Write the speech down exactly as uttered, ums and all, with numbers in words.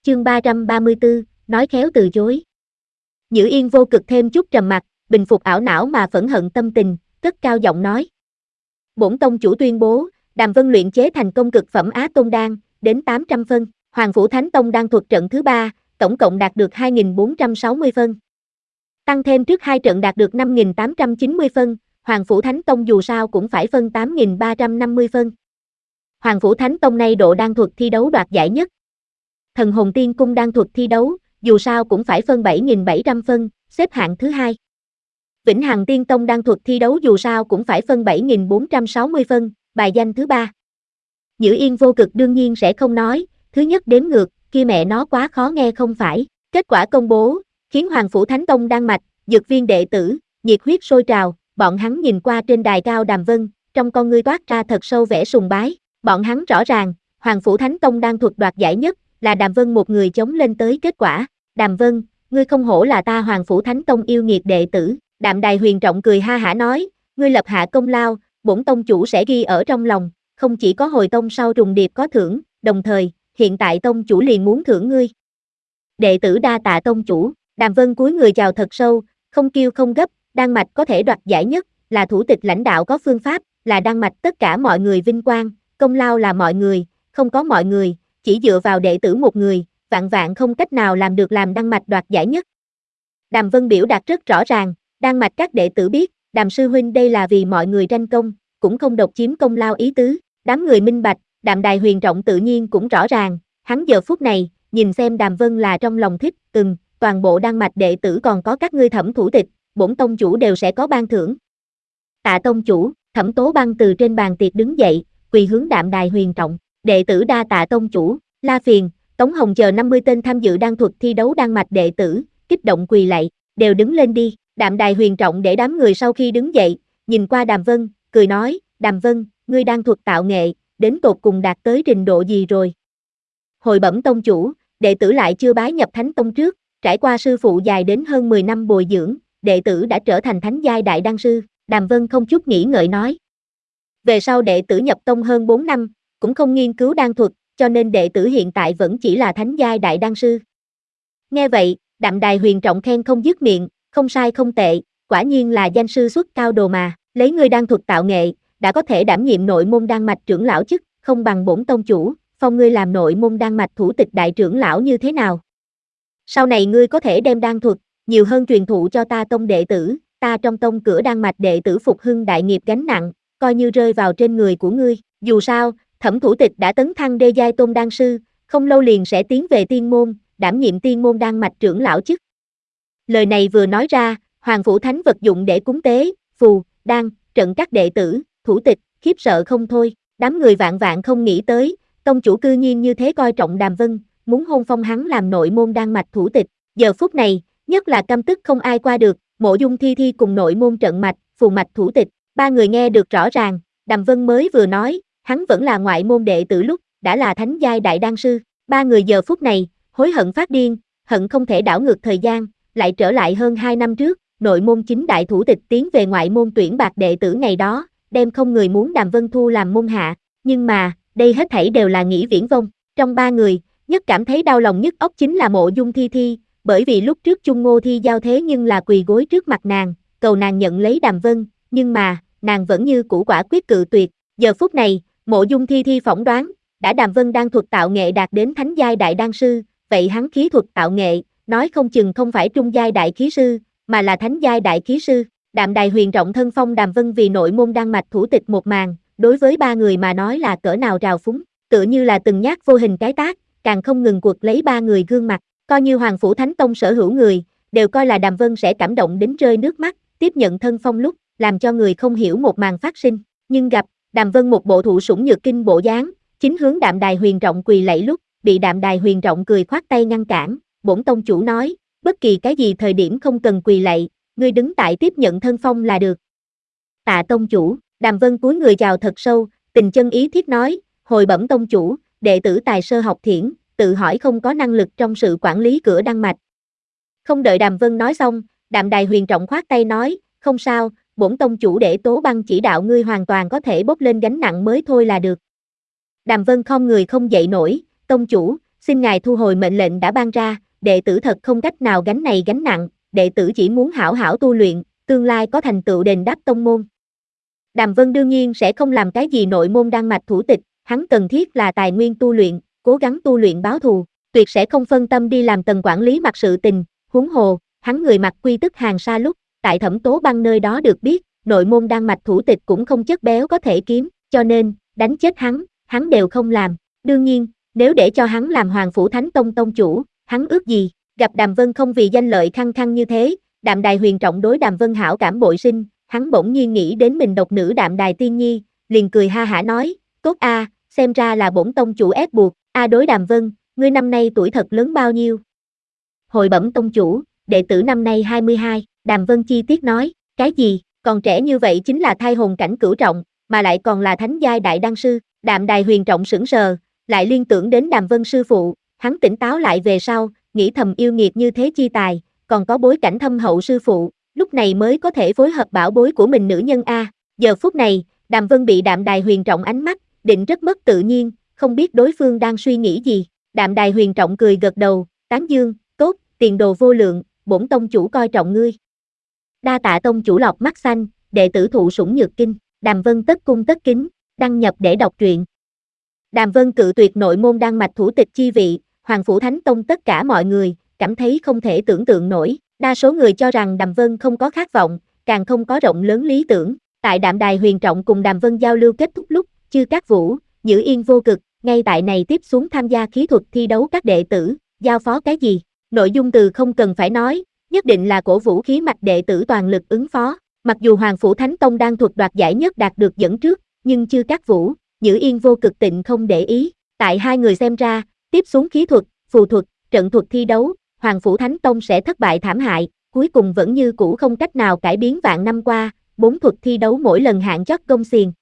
Chương ba trăm ba mươi tư, nói khéo từ chối. Nhữ Yên vô cực thêm chút trầm mặc, bình phục ảo não mà phẫn hận tâm tình, cất cao giọng nói. Bổn tông chủ tuyên bố, Đàm Vân luyện chế thành công cực phẩm Á Tôn Đan, đến tám trăm phân, Hoàng Phủ Thánh Tông đan thuật trận thứ ba, tổng cộng đạt được hai nghìn bốn trăm sáu mươi phân. Tăng thêm trước hai trận đạt được năm nghìn tám trăm chín mươi phân, Hoàng Phủ Thánh Tông dù sao cũng phải phân tám nghìn ba trăm năm mươi phân. Hoàng Phủ Thánh Tông nay độ đan thuật thi đấu đoạt giải nhất. Thần Hồn Tiên Cung đan thuật thi đấu, dù sao cũng phải phân bảy nghìn bảy trăm phân, xếp hạng thứ hai. Vĩnh Hằng Tiên Tông đan thuật thi đấu dù sao cũng phải phân bảy nghìn bốn trăm sáu mươi phân, bài danh thứ ba. Nhữ Yên vô cực đương nhiên sẽ không nói, thứ nhất đếm ngược, kia mẹ nó quá khó nghe không phải. Kết quả công bố, khiến Hoàng Phủ Thánh Tông đan mạch, dược viên đệ tử, nhiệt huyết sôi trào, bọn hắn nhìn qua trên đài cao Đàm Vân, trong con ngươi toát ra thật sâu vẻ sùng bái. Bọn hắn rõ ràng, Hoàng Phủ Thánh Tông đan thuật đoạt giải nhất, là Đàm Vân một người chống lên tới kết quả. Đàm Vân, ngươi không hổ là ta Hoàng Phủ Thánh Tông yêu nghiệt đệ tử. Đạm Đài Huyền Trọng cười ha hả nói, ngươi lập hạ công lao, bổn tông chủ sẽ ghi ở trong lòng, không chỉ có hồi tông sau trùng điệp có thưởng, đồng thời, hiện tại tông chủ liền muốn thưởng ngươi. Đệ tử đa tạ tông chủ. Đàm Vân cúi người chào thật sâu, không kêu không gấp, đan mạch có thể đoạt giải nhất, là thủ tịch lãnh đạo có phương pháp, là đan mạch tất cả mọi người vinh quang, công lao là mọi người, không có mọi người, chỉ dựa vào đệ tử một người, vạn vạn không cách nào làm được làm đan mạch đoạt giải nhất. Đàm Vân biểu đạt rất rõ ràng, đan mạch các đệ tử biết, Đàm sư huynh đây là vì mọi người tranh công, cũng không độc chiếm công lao ý tứ, đám người minh bạch, Đạm Đài Huyền Trọng tự nhiên cũng rõ ràng, hắn giờ phút này, nhìn xem Đàm Vân là trong lòng thích, từng, toàn bộ đan mạch đệ tử còn có các ngươi Thẩm thủ tịch, bổn tông chủ đều sẽ có ban thưởng. Tạ tông chủ, Thẩm Tố Băng từ trên bàn tiệc đứng dậy, quỳ hướng Đạm Đài Huyền Trọng, đệ tử đa tạ tông chủ. La Phiền, Tống Hồng chờ năm mươi tên tham dự đan thuật thi đấu đan mạch đệ tử, kích động quỳ lạy, đều đứng lên đi. Đạm Đài Huyền Trọng để đám người sau khi đứng dậy, nhìn qua Đàm Vân, cười nói, Đàm Vân, ngươi đan thuật tạo nghệ, đến tột cùng đạt tới trình độ gì rồi? Hồi bẩm tông chủ, đệ tử lại chưa bái nhập Thánh Tông trước, trải qua sư phụ dài đến hơn mười năm bồi dưỡng, đệ tử đã trở thành thánh giai đại đan sư. Đàm Vân không chút nghĩ ngợi nói. Về sau đệ tử nhập tông hơn bốn năm, cũng không nghiên cứu đan thuật, cho nên đệ tử hiện tại vẫn chỉ là thánh giai đại đan sư. Nghe vậy, Đạm Đài Huyền Trọng khen không dứt miệng, không sai không tệ, quả nhiên là danh sư xuất cao đồ mà, lấy ngươi đan thuật tạo nghệ, đã có thể đảm nhiệm nội môn đan mạch trưởng lão chức, không bằng bổn tông chủ, phong ngươi làm nội môn đan mạch thủ tịch đại trưởng lão như thế nào? Sau này ngươi có thể đem đan thuật, nhiều hơn truyền thụ cho ta tông đệ tử, ta trong tông cửa đan mạch đệ tử phục hưng đại nghiệp gánh nặng, coi như rơi vào trên người của ngươi, dù sao, Thẩm thủ tịch đã tấn thăng đê giai tôn đan sư, không lâu liền sẽ tiến về tiên môn, đảm nhiệm tiên môn đan mạch trưởng lão chức. Lời này vừa nói ra, Hoàng Phủ Thánh vật dụng để cúng tế, phù, đan, trận các đệ tử, thủ tịch, khiếp sợ không thôi, đám người vạn vạn không nghĩ tới, tông chủ cư nhiên như thế coi trọng Đàm Vân, muốn hôn phong hắn làm nội môn đan mạch thủ tịch. Giờ phút này, nhất là căm tức không ai qua được, Mộ Dung Thi Thi cùng nội môn trận mạch, phù mạch thủ tịch, ba người nghe được rõ ràng, Đàm Vân mới vừa nói, hắn vẫn là ngoại môn đệ tử lúc, đã là thánh giai đại đan sư, ba người giờ phút này, hối hận phát điên, hận không thể đảo ngược thời gian, lại trở lại hơn hai năm trước, nội môn chính đại thủ tịch tiến về ngoại môn tuyển bạc đệ tử ngày đó, đem không người muốn Đàm Vân thu làm môn hạ, nhưng mà, đây hết thảy đều là nghĩ viễn vông, trong ba người, nhất cảm thấy đau lòng nhất óc chính là Mộ Dung Thi Thi, bởi vì lúc trước Chung Ngô Thi giao thế nhưng là quỳ gối trước mặt nàng, cầu nàng nhận lấy Đàm Vân, nhưng mà, nàng vẫn như cũ quả quyết cự tuyệt, giờ phút này, Mộ Dung Thi Thi phỏng đoán, đã Đàm Vân đan thuật tạo nghệ đạt đến thánh giai đại đan sư, vậy hắn khí thuật tạo nghệ, nói không chừng không phải trung giai đại khí sư, mà là thánh giai đại khí sư. Đạm Đài Huyền Trọng thân phong Đàm Vân vì nội môn đan mạch thủ tịch một màn, đối với ba người mà nói là cỡ nào trào phúng, tựa như là từng nhát vô hình cái tác, càng không ngừng quật lấy ba người gương mặt, coi như Hoàng Phủ Thánh Tông sở hữu người, đều coi là Đàm Vân sẽ cảm động đến rơi nước mắt, tiếp nhận thân phong lúc, làm cho người không hiểu một màn phát sinh, nhưng gặp Đàm Vân một bộ thụ sủng nhược kinh bộ dáng, chính hướng Đạm Đài Huyền Trọng quỳ lạy lúc, bị Đạm Đài Huyền Trọng cười khoát tay ngăn cản, bổn tông chủ nói, bất kỳ cái gì thời điểm không cần quỳ lạy, ngươi đứng tại tiếp nhận thân phong là được. Tạ tông chủ, Đàm Vân cúi người chào thật sâu, tình chân ý thiết nói, hồi bẩm tông chủ, đệ tử tài sơ học thiển, tự hỏi không có năng lực trong sự quản lý cửa đan mạch. Không đợi Đàm Vân nói xong, Đạm Đài Huyền Trọng khoát tay nói, không sao, bổn tông chủ để Tố Băng chỉ đạo ngươi hoàn toàn có thể bốc lên gánh nặng mới thôi là được. Đàm Vân không người không dậy nổi, tông chủ, xin ngài thu hồi mệnh lệnh đã ban ra, đệ tử thật không cách nào gánh này gánh nặng, đệ tử chỉ muốn hảo hảo tu luyện, tương lai có thành tựu đền đáp tông môn. Đàm Vân đương nhiên sẽ không làm cái gì nội môn đan mạch thủ tịch, hắn cần thiết là tài nguyên tu luyện, cố gắng tu luyện báo thù, tuyệt sẽ không phân tâm đi làm tầng quản lý mặt sự tình, huống hồ, hắn người mặc quy tức hàng sa lúc, tại Thẩm Tố Băng nơi đó được biết, nội môn đan mạch thủ tịch cũng không chất béo có thể kiếm, cho nên, đánh chết hắn, hắn đều không làm, đương nhiên, nếu để cho hắn làm Hoàng Phủ Thánh Tông tông chủ, hắn ước gì, gặp Đàm Vân không vì danh lợi khăng khăng như thế, Đạm Đài Huyền Trọng đối Đàm Vân hảo cảm bội sinh, hắn bỗng nhiên nghĩ đến mình độc nữ Đạm Đài Tiên Nhi, liền cười ha hả nói, tốt a, xem ra là bổn tông chủ ép buộc, a đối Đàm Vân, ngươi năm nay tuổi thật lớn bao nhiêu? Hồi bẩm tông chủ, đệ tử năm nay hai mươi hai, Đàm Vân chi tiết nói, cái gì, còn trẻ như vậy chính là thai hồn cảnh cửu trọng, mà lại còn là thánh giai đại đan sư, Đạm Đài Huyền Trọng sững sờ, lại liên tưởng đến Đàm Vân sư phụ, hắn tỉnh táo lại về sau, nghĩ thầm yêu nghiệt như thế chi tài, còn có bối cảnh thâm hậu sư phụ, lúc này mới có thể phối hợp bảo bối của mình nữ nhân a. Giờ phút này, Đàm Vân bị Đạm Đài Huyền Trọng ánh mắt, định rất mất tự nhiên, không biết đối phương đang suy nghĩ gì. Đạm Đài Huyền Trọng cười gật đầu, tán dương, tốt, tiền đồ vô lượng, bổn tông chủ coi trọng ngươi. Đa tạ tông chủ lọc mắt xanh, đệ tử thụ sủng nhược kinh, Đàm Vân tất cung tất kính, đăng nhập để đọc truyện. Đàm Vân cự tuyệt nội môn đan mạch thủ tịch chi vị, Hoàng Phủ Thánh Tông tất cả mọi người, cảm thấy không thể tưởng tượng nổi, đa số người cho rằng Đàm Vân không có khát vọng, càng không có rộng lớn lý tưởng, tại Đạm Đài Huyền Trọng cùng Đàm Vân giao lưu kết thúc lúc, Chư Cát Vũ, Nhữ Yên Vô Cực, ngay tại này tiếp xuống tham gia khí thuật thi đấu các đệ tử, giao phó cái gì, nội dung từ không cần phải nói, nhất định là cổ vũ khí mạch đệ tử toàn lực ứng phó, mặc dù Hoàng Phủ Thánh Tông đang thuật đoạt giải nhất đạt được dẫn trước, nhưng Chư Cát Vũ, Nhữ Yên Vô Cực tịnh không để ý, tại hai người xem ra, tiếp xuống khí thuật, phù thuật, trận thuật thi đấu, Hoàng Phủ Thánh Tông sẽ thất bại thảm hại, cuối cùng vẫn như cũ không cách nào cải biến vạn năm qua, bốn thuật thi đấu mỗi lần hạng chót gông xiềng,